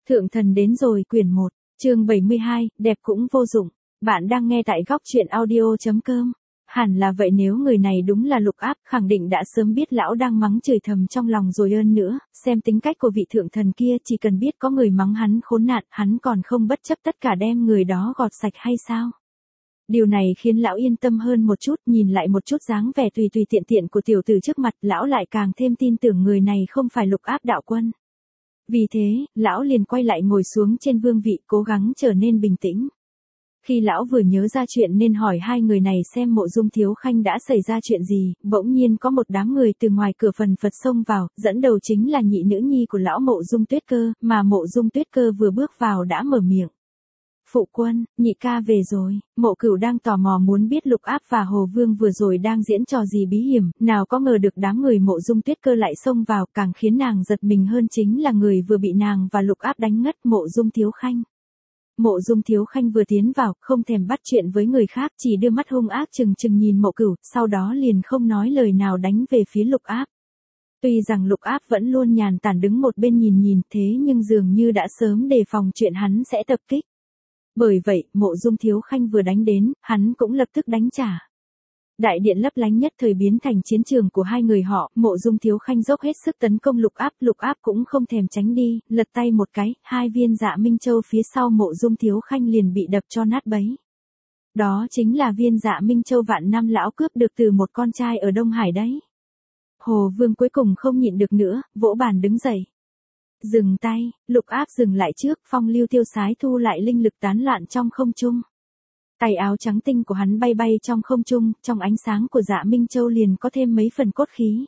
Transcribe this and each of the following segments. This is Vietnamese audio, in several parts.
Thượng thần đến rồi, quyển 1, chương 72, đẹp cũng vô dụng. Bạn đang nghe tại góc truyện audio.com. Hẳn là vậy, nếu người này đúng là Lục Áp, khẳng định đã sớm biết lão đang mắng chửi thầm trong lòng rồi. Hơn nữa, xem tính cách của vị thượng thần kia, chỉ cần biết có người mắng hắn khốn nạn, hắn còn không bất chấp tất cả đem người đó gọt sạch hay sao? Điều này khiến lão yên tâm hơn một chút, nhìn lại một chút dáng vẻ tùy tùy tiện tiện của tiểu tử trước mặt, lão lại càng thêm tin tưởng người này không phải Lục Áp đạo quân. Vì thế, lão liền quay lại ngồi xuống trên vương vị, cố gắng trở nên bình tĩnh. Khi lão vừa nhớ ra chuyện nên hỏi hai người này xem Mộ Dung Thiếu Khanh đã xảy ra chuyện gì, bỗng nhiên có một đám người từ ngoài cửa phần phật xông vào, dẫn đầu chính là nhị nữ nhi của lão Mộ Dung Tuyết Cơ, mà Mộ Dung Tuyết Cơ vừa bước vào đã mở miệng. Phụ quân, nhị ca về rồi. Mộ Cửu đang tò mò muốn biết Lục Áp và Hồ Vương vừa rồi đang diễn trò gì bí hiểm, nào có ngờ được đám người Mộ Dung Tuyết Cơ lại xông vào, càng khiến nàng giật mình hơn chính là người vừa bị nàng và Lục Áp đánh ngất, Mộ Dung Thiếu Khanh. Mộ Dung Thiếu Khanh vừa tiến vào, không thèm bắt chuyện với người khác, chỉ đưa mắt hung ác trừng trừng nhìn Mộ Cửu, sau đó liền không nói lời nào đánh về phía Lục Áp. Tuy rằng Lục Áp vẫn luôn nhàn tản đứng một bên nhìn thế nhưng dường như đã sớm đề phòng chuyện hắn sẽ tập kích. Bởi vậy, Mộ Dung Thiếu Khanh vừa đánh đến, hắn cũng lập tức đánh trả. Đại điện lấp lánh nhất thời biến thành chiến trường của hai người họ, Mộ Dung Thiếu Khanh dốc hết sức tấn công Lục Áp cũng không thèm tránh đi, lật tay một cái, hai viên Dạ Minh Châu phía sau Mộ Dung Thiếu Khanh liền bị đập cho nát bấy. Đó chính là viên Dạ Minh Châu vạn năm lão cướp được từ một con trai ở Đông Hải đấy. Hồ Vương cuối cùng không nhịn được nữa, vỗ bàn đứng dậy. Dừng tay, Lục Áp dừng lại trước, phong lưu tiêu sái thu lại linh lực tán loạn trong không trung. Tay áo trắng tinh của hắn bay bay trong không trung, trong ánh sáng của Dạ Minh Châu liền có thêm mấy phần cốt khí.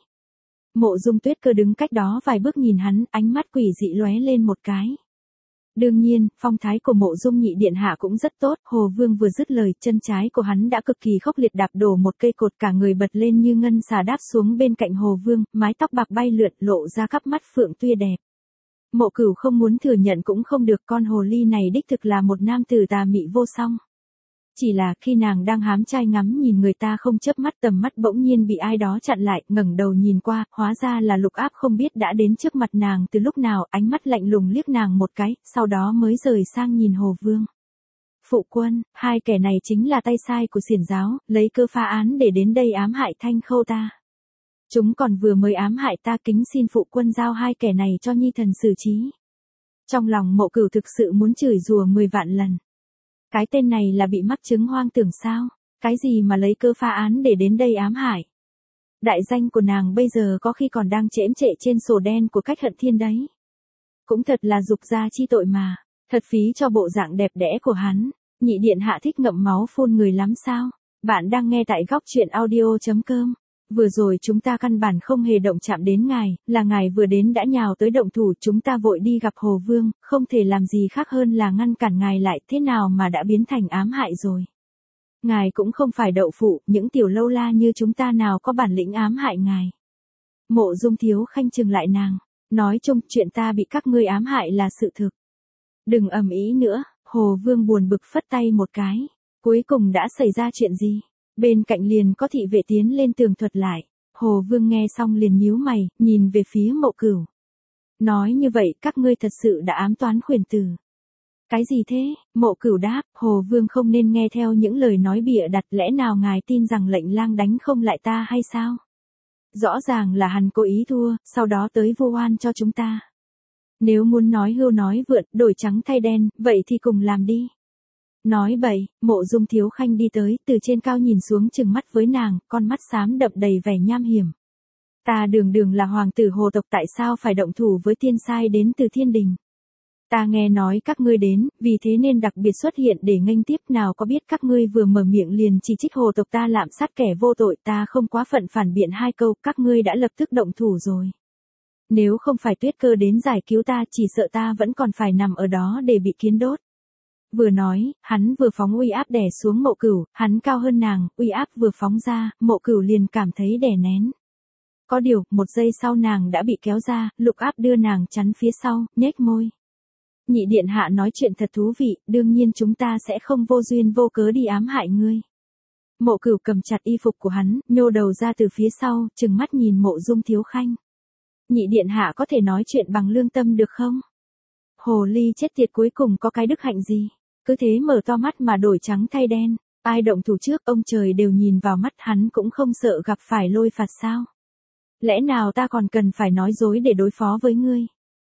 Mộ Dung Tuyết Cơ đứng cách đó vài bước nhìn hắn, ánh mắt quỷ dị lóe lên một cái. Đương nhiên, phong thái của Mộ Dung nhị điện hạ cũng rất tốt, Hồ Vương vừa dứt lời, chân trái của hắn đã cực kỳ khốc liệt đạp đổ một cây cột, cả người bật lên như ngân xà đáp xuống bên cạnh Hồ Vương, mái tóc bạc bay lượn lộ ra cắp mắt phượng tươi đẹp. Mộ Cửu không muốn thừa nhận cũng không được, con hồ ly này đích thực là một nam tử tà mị vô song. Chỉ là khi nàng đang hám trai ngắm nhìn người ta không chớp mắt, tầm mắt bỗng nhiên bị ai đó chặn lại, ngẩng đầu nhìn qua, hóa ra là Lục Áp không biết đã đến trước mặt nàng từ lúc nào, ánh mắt lạnh lùng liếc nàng một cái, sau đó mới rời sang nhìn Hồ Vương. Phụ quân, hai kẻ này chính là tay sai của xiển giáo, lấy cơ phá án để đến đây ám hại Thanh Khâu ta. Chúng còn vừa mới ám hại ta, kính xin phụ quân giao hai kẻ này cho nhi thần xử trí. Trong lòng Mộ Cửu thực sự muốn chửi rủa 10 vạn lần. Cái tên này là bị mắc chứng hoang tưởng sao? Cái gì mà lấy cơ phá án để đến đây ám hại? Đại danh của nàng bây giờ có khi còn đang chễm chệ trên sổ đen của Cách Hận Thiên đấy. Cũng thật là dục gia chi tội mà, thật phí cho bộ dạng đẹp đẽ của hắn. Nhị điện hạ thích ngậm máu phun người lắm sao? Bạn đang nghe tại góc truyện audio.com. Vừa rồi chúng ta căn bản không hề động chạm đến ngài, là ngài vừa đến đã nhào tới động thủ, chúng ta vội đi gặp Hồ Vương, không thể làm gì khác hơn là ngăn cản ngài lại, thế nào mà đã biến thành ám hại rồi. Ngài cũng không phải đậu phụ, những tiểu lâu la như chúng ta nào có bản lĩnh ám hại ngài. Mộ Dung Thiếu Khanh trừng lại nàng, nói chung chuyện ta bị các ngươi ám hại là sự thực. Đừng ầm ĩ nữa, Hồ Vương buồn bực phất tay một cái, cuối cùng đã xảy ra chuyện gì? Bên cạnh liền có thị vệ tiến lên tường thuật lại. Hồ Vương nghe xong liền nhíu mày, nhìn về phía Mộ Cửu. Nói như vậy các ngươi thật sự đã ám toán khuyển tử. Cái gì thế? Mộ Cửu đáp, Hồ Vương không nên nghe theo những lời nói bịa đặt, lẽ nào ngài tin rằng lệnh lang đánh không lại ta hay sao? Rõ ràng là hắn cố ý thua, sau đó tới vu oan cho chúng ta. Nếu muốn nói hưu nói vượn, đổi trắng thay đen, vậy thì cùng làm đi. Nói bậy, Mộ Dung Thiếu Khanh đi tới, từ trên cao nhìn xuống trừng mắt với nàng, con mắt xám đậm đầy vẻ nham hiểm. Ta đường là hoàng tử Hồ tộc, tại sao phải động thủ với tiên sai đến từ thiên đình? Ta nghe nói các ngươi đến, vì thế nên đặc biệt xuất hiện để nghênh tiếp, nào có biết các ngươi vừa mở miệng liền chỉ trích Hồ tộc ta lạm sát kẻ vô tội, ta không quá phận phản biện hai câu, các ngươi đã lập tức động thủ rồi. Nếu không phải Tuyết Cơ đến giải cứu ta, chỉ sợ ta vẫn còn phải nằm ở đó để bị kiến đốt. Vừa nói, hắn vừa phóng uy áp đè xuống Mộ Cửu, hắn cao hơn nàng, uy áp vừa phóng ra, Mộ Cửu liền cảm thấy đè nén. Có điều, một giây sau nàng đã bị kéo ra, Lục Áp đưa nàng chắn phía sau, nhếch môi. Nhị điện hạ nói chuyện thật thú vị, đương nhiên chúng ta sẽ không vô duyên vô cớ đi ám hại ngươi. Mộ Cửu cầm chặt y phục của hắn, nhô đầu ra từ phía sau, trừng mắt nhìn Mộ Dung Thiếu Khanh. Nhị điện hạ có thể nói chuyện bằng lương tâm được không? Hồ ly chết tiệt cuối cùng có cái đức hạnh gì? Cứ thế mở to mắt mà đổi trắng thay đen. Ai động thủ trước ông trời đều nhìn vào mắt hắn cũng không sợ gặp phải lôi phạt sao? Lẽ nào ta còn cần phải nói dối để đối phó với ngươi?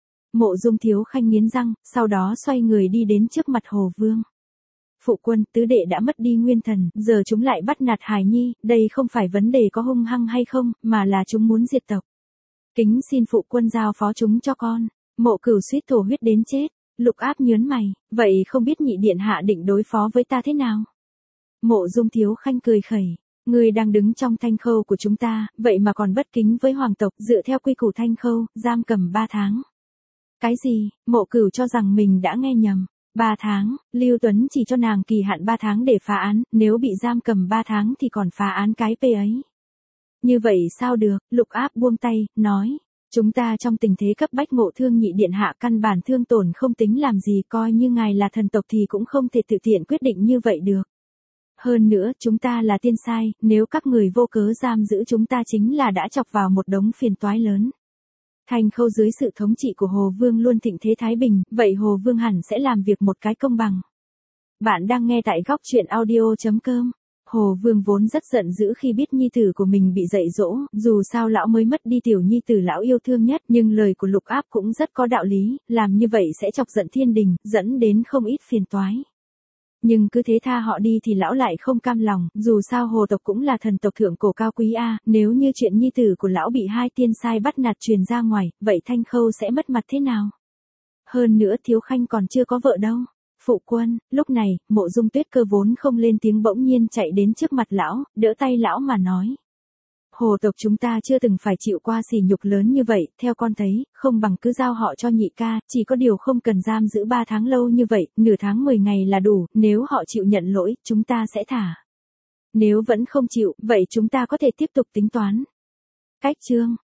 Mộ Dung Thiếu Khanh nghiến răng, sau đó xoay người đi đến trước mặt Hồ Vương. Phụ quân, tứ đệ đã mất đi nguyên thần, giờ chúng lại bắt nạt hài nhi, đây không phải vấn đề có hung hăng hay không, mà là chúng muốn diệt tộc. Kính xin phụ quân giao phó chúng cho con. Mộ Cửu suýt thổ huyết đến chết. Lục Áp nhớn mày, vậy không biết nhị điện hạ định đối phó với ta thế nào? Mộ Dung Thiếu Khanh cười khẩy, ngươi đang đứng trong thanh khâu của chúng ta, vậy mà còn bất kính với hoàng tộc, dựa theo quy củ thanh khâu, giam cầm 3 tháng. Cái gì? Mộ Cửu cho rằng mình đã nghe nhầm. 3 tháng, Lưu Tuấn chỉ cho nàng kỳ hạn 3 tháng để phá án, nếu bị giam cầm 3 tháng thì còn phá án cái p ấy. Như vậy sao được? Lục Áp buông tay, nói, chúng ta trong tình thế cấp bách, Ngộ Thương nhị điện hạ căn bản thương tổn không tính làm gì, coi như ngài là thần tộc thì cũng không thể tự tiện quyết định như vậy được. Hơn nữa, chúng ta là tiên sai, nếu các người vô cớ giam giữ chúng ta chính là đã chọc vào một đống phiền toái lớn. Thanh khâu dưới sự thống trị của Hồ Vương luôn thịnh thế thái bình, vậy Hồ Vương hẳn sẽ làm việc một cái công bằng. Bạn đang nghe tại góc truyện audio.com. Hồ Vương vốn rất giận dữ khi biết nhi tử của mình bị dạy dỗ, dù sao lão mới mất đi tiểu nhi tử lão yêu thương nhất, nhưng lời của Lục Áp cũng rất có đạo lý, làm như vậy sẽ chọc giận thiên đình, dẫn đến không ít phiền toái. Nhưng cứ thế tha họ đi thì lão lại không cam lòng, dù sao Hồ tộc cũng là thần tộc thượng cổ cao quý a, nếu như chuyện nhi tử của lão bị 2 tiên sai bắt nạt truyền ra ngoài, vậy Thanh Khâu sẽ mất mặt thế nào? Hơn nữa Thiếu Khanh còn chưa có vợ đâu. Phụ quân, lúc này, Mộ Dung Tuyết Cơ vốn không lên tiếng bỗng nhiên chạy đến trước mặt lão, đỡ tay lão mà nói. Hồ tộc chúng ta chưa từng phải chịu qua sỉ nhục lớn như vậy, theo con thấy, không bằng cứ giao họ cho nhị ca, chỉ có điều không cần giam giữ 3 tháng lâu như vậy, nửa tháng 10 ngày là đủ, nếu họ chịu nhận lỗi, chúng ta sẽ thả. Nếu vẫn không chịu, vậy chúng ta có thể tiếp tục tính toán. Cách chương